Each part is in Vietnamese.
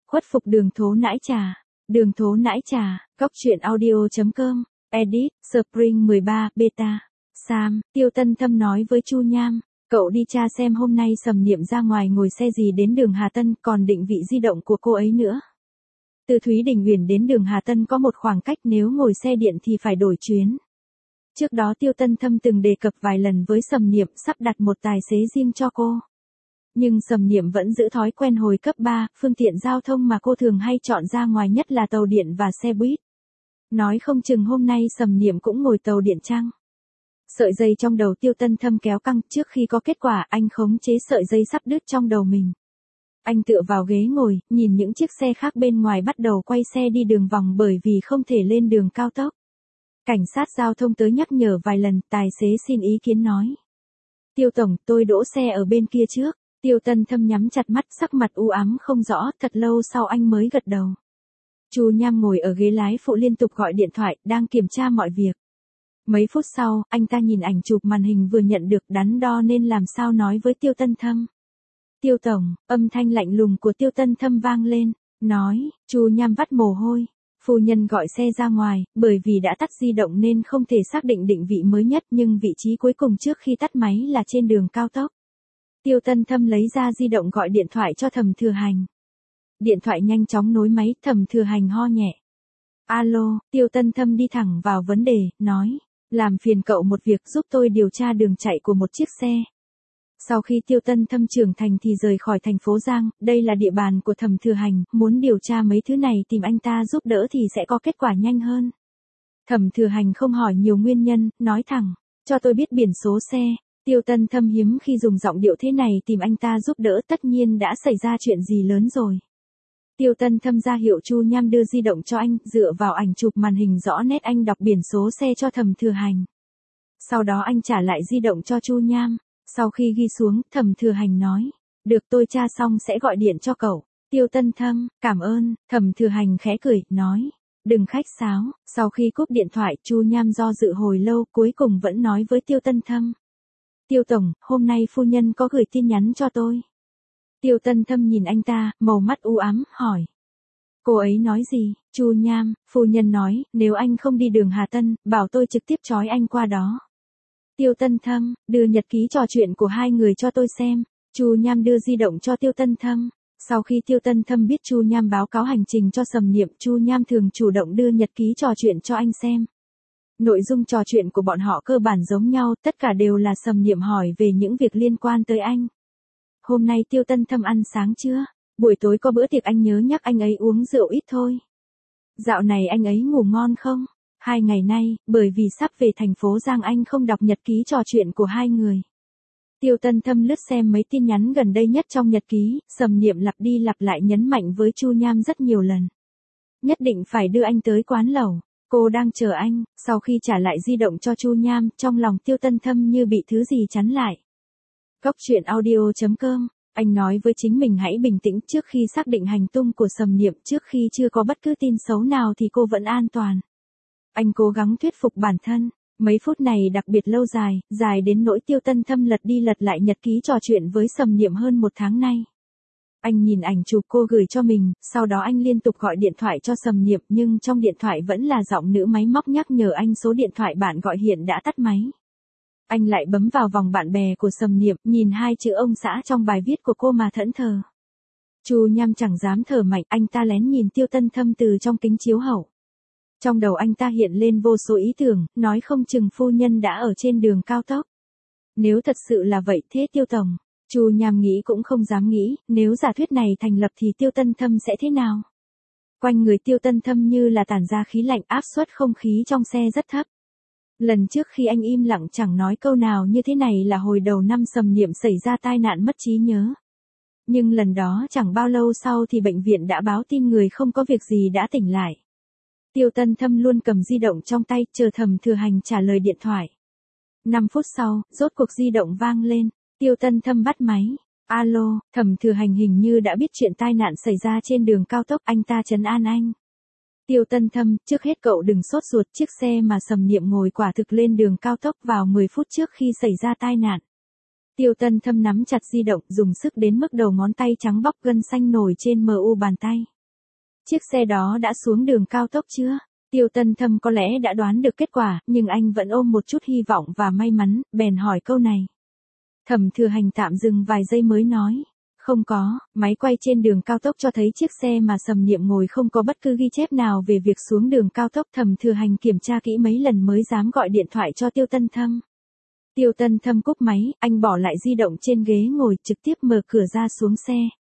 Khuất phục đường thố nãi trà. Đường thố nãi trà, góc truyện audio.com, edit, Spring 13, beta. Sam, Tiêu Tân Thâm nói với Chu Nham, cậu đi tra xem hôm nay Sầm Niệm ra ngoài ngồi xe gì đến đường Hà Tân, còn định vị di động của cô ấy nữa. Từ Thúy Đình Uyển đến đường Hà Tân có một khoảng cách, nếu ngồi xe điện thì phải đổi chuyến. Trước đó Tiêu Tân Thâm từng đề cập vài lần với Sầm Niệm sắp đặt một tài xế riêng cho cô. Nhưng Sầm Niệm vẫn giữ thói quen hồi cấp 3, phương tiện giao thông mà cô thường hay chọn ra ngoài nhất là tàu điện và xe buýt. Nói không chừng hôm nay Sầm Niệm cũng ngồi tàu điện chăng? Sợi dây trong đầu Tiêu Tân Thâm kéo căng, trước khi có kết quả anh khống chế sợi dây sắp đứt trong đầu mình. Anh tựa vào ghế ngồi, nhìn những chiếc xe khác bên ngoài bắt đầu quay xe đi đường vòng bởi vì không thể lên đường cao tốc. Cảnh sát giao thông tới nhắc nhở vài lần, tài xế xin ý kiến nói. Tiêu tổng, tôi đỗ xe ở bên kia trước. Tiêu Tân Thâm nhắm chặt mắt, sắc mặt u ám không rõ, thật lâu sau anh mới gật đầu. Chu Nham ngồi ở ghế lái phụ liên tục gọi điện thoại, đang kiểm tra mọi việc. Mấy phút sau, anh ta nhìn ảnh chụp màn hình vừa nhận được, đắn đo nên làm sao nói với Tiêu Tân Thâm. Tiêu tổng, âm thanh lạnh lùng của Tiêu Tân Thâm vang lên, nói. Chu Nham vắt mồ hôi. Phu nhân gọi xe ra ngoài, bởi vì đã tắt di động nên không thể xác định định vị mới nhất, nhưng vị trí cuối cùng trước khi tắt máy là trên đường cao tốc. Tiêu Tân Thâm lấy ra di động gọi điện thoại cho Thẩm Thừa Hành. Điện thoại nhanh chóng nối máy, Thẩm Thừa Hành ho nhẹ. Alo, Tiêu Tân Thâm đi thẳng vào vấn đề, nói. Làm phiền cậu một việc, giúp tôi điều tra đường chạy của một chiếc xe. Sau khi Tiêu Tân Thâm trưởng thành thì rời khỏi thành phố Giang, đây là địa bàn của Thẩm Thừa Hành, muốn điều tra mấy thứ này tìm anh ta giúp đỡ thì sẽ có kết quả nhanh hơn. Thẩm Thừa Hành không hỏi nhiều nguyên nhân, nói thẳng, cho tôi biết biển số xe. Tiêu Tân Thâm hiếm khi dùng giọng điệu thế này tìm anh ta giúp đỡ, tất nhiên đã xảy ra chuyện gì lớn rồi. Tiêu Tân Thâm ra hiệu Chu Nham đưa di động cho anh, dựa vào ảnh chụp màn hình rõ nét anh đọc biển số xe cho Thẩm Thừa Hành. Sau đó anh trả lại di động cho Chu Nham. Sau khi ghi xuống, Thẩm Thừa Hành nói, được, tôi tra xong sẽ gọi điện cho cậu. Tiêu Tân Thâm, cảm ơn. Thẩm Thừa Hành khẽ cười, nói, đừng khách sáo. Sau khi cúp điện thoại, Chu Nham do dự hồi lâu, cuối cùng vẫn nói với Tiêu Tân Thâm. Tiêu tổng, hôm nay phu nhân có gửi tin nhắn cho tôi. Tiêu Tân Thâm nhìn anh ta, màu mắt u ám, hỏi. Cô ấy nói gì? Chu Nham, phu nhân nói, nếu anh không đi đường Hà Tân, bảo tôi trực tiếp trói anh qua đó. Tiêu Tân Thâm, đưa nhật ký trò chuyện của hai người cho tôi xem. Chu Nham đưa di động cho Tiêu Tân Thâm. Sau khi Tiêu Tân Thâm biết Chu Nham báo cáo hành trình cho Sầm Niệm, Chu Nham thường chủ động đưa nhật ký trò chuyện cho anh xem. Nội dung trò chuyện của bọn họ cơ bản giống nhau, tất cả đều là Sầm Niệm hỏi về những việc liên quan tới anh. Hôm nay Tiêu Tân Thâm ăn sáng chưa? Buổi tối có bữa tiệc, anh nhớ nhắc anh ấy uống rượu ít thôi. Dạo này anh ấy ngủ ngon không? 2 ngày nay, bởi vì sắp về thành phố Giang anh không đọc nhật ký trò chuyện của hai người. Tiêu Tân Thâm lướt xem mấy tin nhắn gần đây nhất trong nhật ký, Sầm Niệm lặp đi lặp lại nhấn mạnh với Chu Nham rất nhiều lần. Nhất định phải đưa anh tới quán lẩu. Cô đang chờ anh. Sau khi trả lại di động cho Chu Nham, trong lòng Tiêu Tân Thâm như bị thứ gì chắn lại. Góc truyện audio.com, anh nói với chính mình hãy bình tĩnh trước khi xác định hành tung của Sầm Niệm, trước khi chưa có bất cứ tin xấu nào thì cô vẫn an toàn. Anh cố gắng thuyết phục bản thân. Mấy phút này đặc biệt lâu dài, dài đến nỗi Tiêu Tân Thâm lật đi lật lại nhật ký trò chuyện với Sầm Niệm hơn 1 tháng nay. Anh nhìn ảnh chụp cô gửi cho mình, sau đó anh liên tục gọi điện thoại cho Sầm Niệm, nhưng trong điện thoại vẫn là giọng nữ máy móc nhắc nhở anh số điện thoại bạn gọi hiện đã tắt máy. Anh lại bấm vào vòng bạn bè của Sầm Niệm, nhìn 2 chữ ông xã trong bài viết của cô mà thẫn thờ. Chu Nham chẳng dám thở mạnh, anh ta lén nhìn Tiêu Tân Thâm từ trong kính chiếu hậu. Trong đầu anh ta hiện lên vô số ý tưởng, nói không chừng phu nhân đã ở trên đường cao tốc. Nếu thật sự là vậy thế Tiêu tổng, Chu Nham nghĩ cũng không dám nghĩ, nếu giả thuyết này thành lập thì Tiêu Tân Thâm sẽ thế nào? Quanh người Tiêu Tân Thâm như là tản ra khí lạnh, áp suất không khí trong xe rất thấp. Lần trước khi anh im lặng chẳng nói câu nào như thế này là hồi đầu năm Sầm Niệm xảy ra tai nạn mất trí nhớ. Nhưng lần đó chẳng bao lâu sau thì bệnh viện đã báo tin người không có việc gì đã tỉnh lại. Tiêu Tân Thâm luôn cầm di động trong tay, chờ Thẩm Thừa Hành trả lời điện thoại. 5 phút sau, rốt cuộc di động vang lên. Tiêu Tân Thâm bắt máy. Alo, Thẩm Thừa Hành hình như đã biết chuyện tai nạn xảy ra trên đường cao tốc, anh ta trấn an anh. Tiêu Tân Thâm, trước hết cậu đừng sốt ruột, chiếc xe mà Sầm Niệm ngồi quả thực lên đường cao tốc vào 10 phút trước khi xảy ra tai nạn. Tiêu Tân Thâm nắm chặt di động, dùng sức đến mức đầu ngón tay trắng bóc, gân xanh nổi trên mu bàn tay. Chiếc xe đó đã xuống đường cao tốc chưa? Tiêu Tân Thâm có lẽ đã đoán được kết quả, nhưng anh vẫn ôm một chút hy vọng và may mắn, bèn hỏi câu này. Thẩm Thừa Hành tạm dừng vài giây mới nói. Không có, máy quay trên đường cao tốc cho thấy chiếc xe mà Sầm Niệm ngồi không có bất cứ ghi chép nào về việc xuống đường cao tốc. Thẩm Thừa Hành kiểm tra kỹ mấy lần mới dám gọi điện thoại cho Tiêu Tân Thâm. Tiêu Tân Thâm cúp máy, anh bỏ lại di động trên ghế ngồi, trực tiếp mở cửa ra xuống xe.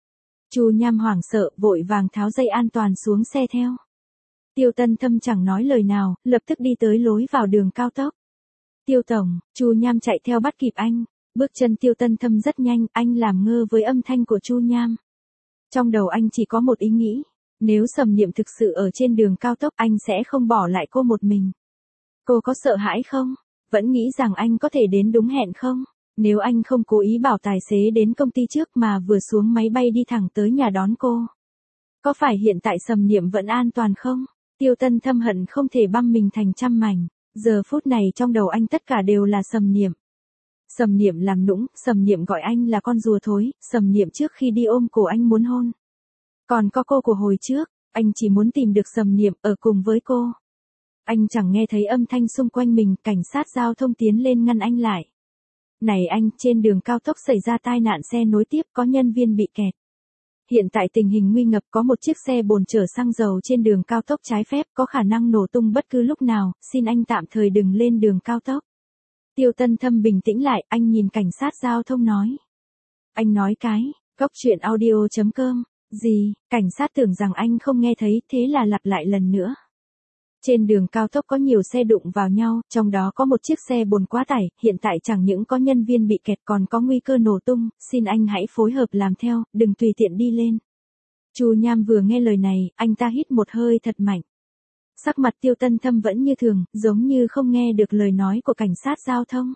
Chu Nham hoảng sợ, vội vàng tháo dây an toàn xuống xe theo. Tiêu Tân Thâm chẳng nói lời nào, lập tức đi tới lối vào đường cao tốc. Tiêu tổng, Chu Nham chạy theo bắt kịp anh. Bước chân Tiêu Tân Thâm rất nhanh, anh làm ngơ với âm thanh của Chu Nham. Trong đầu anh chỉ có một ý nghĩ, nếu Sầm Niệm thực sự ở trên đường cao tốc anh sẽ không bỏ lại cô một mình. Cô có sợ hãi không? Vẫn nghĩ rằng anh có thể đến đúng hẹn không? Nếu anh không cố ý bảo tài xế đến công ty trước mà vừa xuống máy bay đi thẳng tới nhà đón cô. Có phải hiện tại Sầm Niệm vẫn an toàn không? Tiêu Tân Thâm hận không thể băm mình thành trăm mảnh. Giờ phút này trong đầu anh tất cả đều là Sầm Niệm. Sầm Niệm làm nũng, Sầm Niệm gọi anh là con rùa thối, Sầm Niệm trước khi đi ôm cổ anh muốn hôn. Còn có cô của hồi trước, anh chỉ muốn tìm được Sầm Niệm ở cùng với cô. Anh chẳng nghe thấy âm thanh xung quanh mình, cảnh sát giao thông tiến lên ngăn anh lại. Này anh, trên đường cao tốc xảy ra tai nạn xe nối tiếp, có nhân viên bị kẹt. Hiện tại tình hình nguy ngập, có một chiếc xe bồn chở xăng dầu trên đường cao tốc trái phép, có khả năng nổ tung bất cứ lúc nào, xin anh tạm thời đừng lên đường cao tốc. Tiêu Tân Thâm bình tĩnh lại, anh nhìn cảnh sát giao thông nói. Anh nói cái, Goctruyện audio.com, gì, cảnh sát tưởng rằng anh không nghe thấy, thế là lặp lại lần nữa. Trên đường cao tốc có nhiều xe đụng vào nhau, trong đó có một chiếc xe bồn quá tải, hiện tại chẳng những có nhân viên bị kẹt còn có nguy cơ nổ tung, xin anh hãy phối hợp làm theo, đừng tùy tiện đi lên. Chu Nham vừa nghe lời này, anh ta hít một hơi thật mạnh. Sắc mặt Tiêu Tân Thâm vẫn như thường, giống như không nghe được lời nói của cảnh sát giao thông.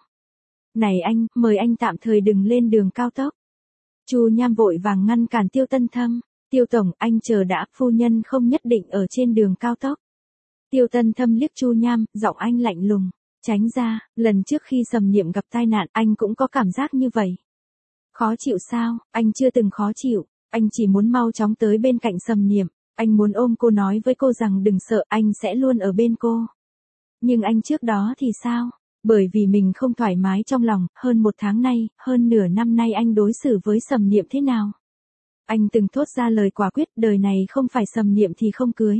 Này anh, mời anh tạm thời đừng lên đường cao tốc. Chu Nham vội vàng ngăn cản Tiêu Tân Thâm. Tiêu tổng, anh chờ đã, phu nhân không nhất định ở trên đường cao tốc. Tiêu Tân Thâm liếc Chu Nham, giọng anh lạnh lùng. Tránh ra, lần trước khi Sầm Niệm gặp tai nạn anh cũng có cảm giác như vậy. Khó chịu sao? Anh chưa từng khó chịu, anh chỉ muốn mau chóng tới bên cạnh Sầm Niệm. Anh muốn ôm cô nói với cô rằng đừng sợ, anh sẽ luôn ở bên cô. Nhưng anh trước đó thì sao? Bởi vì mình không thoải mái trong lòng, hơn một tháng nay, hơn nửa năm nay anh đối xử với Sầm Niệm thế nào? Anh từng thốt ra lời quả quyết, đời này không phải Sầm Niệm thì không cưới.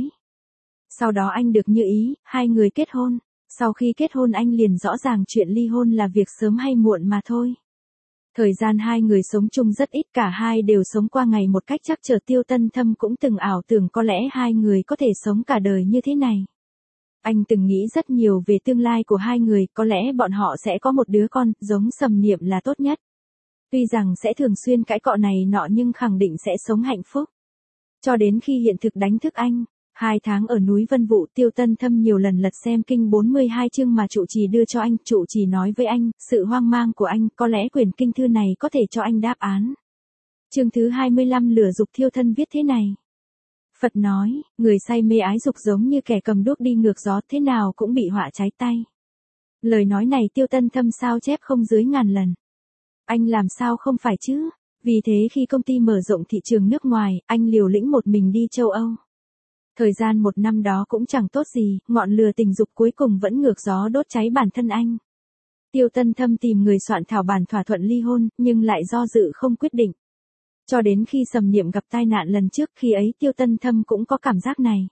Sau đó anh được như ý, hai người kết hôn. Sau khi kết hôn anh liền rõ ràng chuyện ly hôn là việc sớm hay muộn mà thôi. Thời gian hai người sống chung rất ít, cả hai đều sống qua ngày một cách chắc chờ. Tiêu Tân Thâm cũng từng ảo tưởng có lẽ hai người có thể sống cả đời như thế này. Anh từng nghĩ rất nhiều về tương lai của hai người, có lẽ bọn họ sẽ có một đứa con, giống Sầm Niệm là tốt nhất. Tuy rằng sẽ thường xuyên cãi cọ này nọ nhưng khẳng định sẽ sống hạnh phúc. Cho đến khi hiện thực đánh thức anh. 2 tháng ở núi Vân Vũ, Tiêu Tân Thâm nhiều lần lật xem kinh 42 chương mà trụ trì đưa cho anh. Trụ trì nói với anh, sự hoang mang của anh, có lẽ quyển kinh thư này có thể cho anh đáp án. Chương thứ 25 lửa dục thiêu thân viết thế này. Phật nói, người say mê ái dục giống như kẻ cầm đuốc đi ngược gió, thế nào cũng bị họa cháy tay. Lời nói này Tiêu Tân Thâm sao chép không dưới ngàn lần. Anh làm sao không phải chứ? Vì thế khi công ty mở rộng thị trường nước ngoài, anh liều lĩnh một mình đi châu Âu. Thời gian 1 năm đó cũng chẳng tốt gì, ngọn lửa tình dục cuối cùng vẫn ngược gió đốt cháy bản thân anh. Tiêu Tân Thâm tìm người soạn thảo bản thỏa thuận ly hôn, nhưng lại do dự không quyết định. Cho đến khi Sầm Niệm gặp tai nạn lần trước, khi ấy Tiêu Tân Thâm cũng có cảm giác này.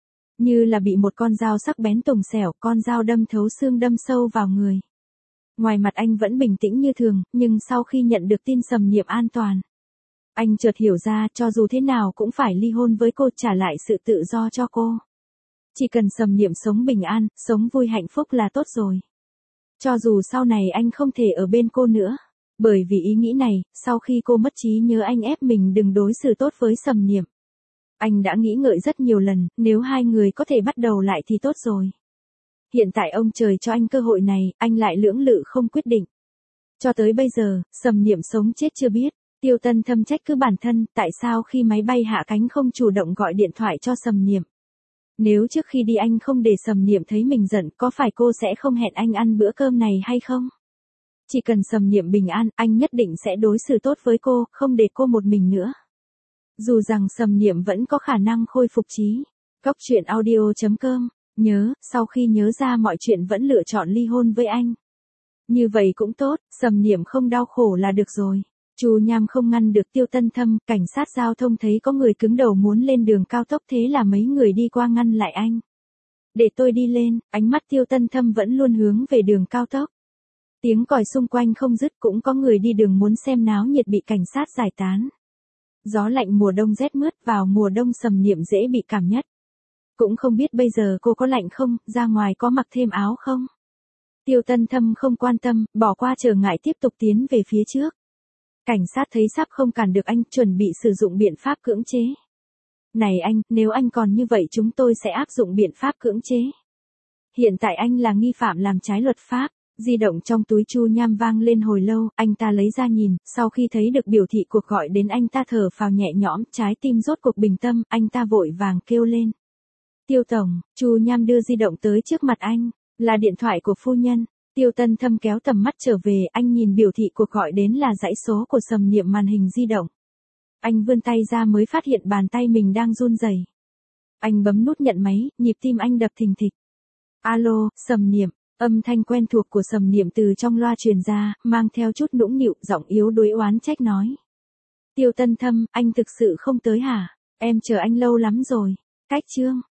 Như là bị một con dao sắc bén tùng xẻo, con dao đâm thấu xương đâm sâu vào người. Ngoài mặt anh vẫn bình tĩnh như thường, nhưng sau khi nhận được tin Sầm Niệm an toàn, anh chợt hiểu ra, cho dù thế nào cũng phải ly hôn với cô, trả lại sự tự do cho cô. Chỉ cần Sầm Niệm sống bình an, sống vui hạnh phúc là tốt rồi. Cho dù sau này anh không thể ở bên cô nữa. Bởi vì ý nghĩ này, sau khi cô mất trí nhớ anh ép mình đừng đối xử tốt với Sầm Niệm. Anh đã nghĩ ngợi rất nhiều lần, nếu hai người có thể bắt đầu lại thì tốt rồi. Hiện tại ông trời cho anh cơ hội này, anh lại lưỡng lự không quyết định. Cho tới bây giờ, Sầm Niệm sống chết chưa biết. Tiêu Tân Thâm trách cứ bản thân, tại sao khi máy bay hạ cánh không chủ động gọi điện thoại cho Sầm Niệm. Nếu trước khi đi anh không để Sầm Niệm thấy mình giận, có phải cô sẽ không hẹn anh ăn bữa cơm này hay không? Chỉ cần Sầm Niệm bình an, anh nhất định sẽ đối xử tốt với cô, không để cô một mình nữa. Dù rằng Sầm Niệm vẫn có khả năng khôi phục trí. Cốc truyện audio.com. Nhớ, sau khi nhớ ra mọi chuyện vẫn lựa chọn ly hôn với anh. Như vậy cũng tốt, Sầm Niệm không đau khổ là được rồi. Chu Nham không ngăn được Tiêu Tân Thâm, cảnh sát giao thông thấy có người cứng đầu muốn lên đường cao tốc thế là mấy người đi qua ngăn lại anh. Để tôi đi lên, ánh mắt Tiêu Tân Thâm vẫn luôn hướng về đường cao tốc. Tiếng còi xung quanh không dứt, cũng có người đi đường muốn xem náo nhiệt bị cảnh sát giải tán. Gió lạnh mùa đông rét mướt, vào mùa đông Sầm Niệm dễ bị cảm nhất. Cũng không biết bây giờ cô có lạnh không, ra ngoài có mặc thêm áo không? Tiêu Tân Thâm không quan tâm, bỏ qua trở ngại tiếp tục tiến về phía trước. Cảnh sát thấy sắp không cản được anh, chuẩn bị sử dụng biện pháp cưỡng chế. Này anh, nếu anh còn như vậy chúng tôi sẽ áp dụng biện pháp cưỡng chế. Hiện tại anh là nghi phạm làm trái luật pháp. Di động trong túi Chu Nham vang lên hồi lâu, anh ta lấy ra nhìn, sau khi thấy được biểu thị cuộc gọi đến anh ta thở phào nhẹ nhõm, trái tim rốt cuộc bình tâm, anh ta vội vàng kêu lên. Tiêu tổng, Chu Nham đưa di động tới trước mặt anh, là điện thoại của phu nhân. Tiêu Tân Thâm kéo tầm mắt trở về, anh nhìn biểu thị cuộc gọi đến là dãy số của Sầm Niệm màn hình di động. Anh vươn tay ra mới phát hiện bàn tay mình đang run rẩy. Anh bấm nút nhận máy, nhịp tim anh đập thình thịch. Alo, Sầm Niệm. Âm thanh quen thuộc của Sầm Niệm từ trong loa truyền ra, mang theo chút nũng nịu, giọng yếu đuối oán trách nói. Tiêu Tân Thâm, anh thực sự không tới hả? Em chờ anh lâu lắm rồi. Cách chương.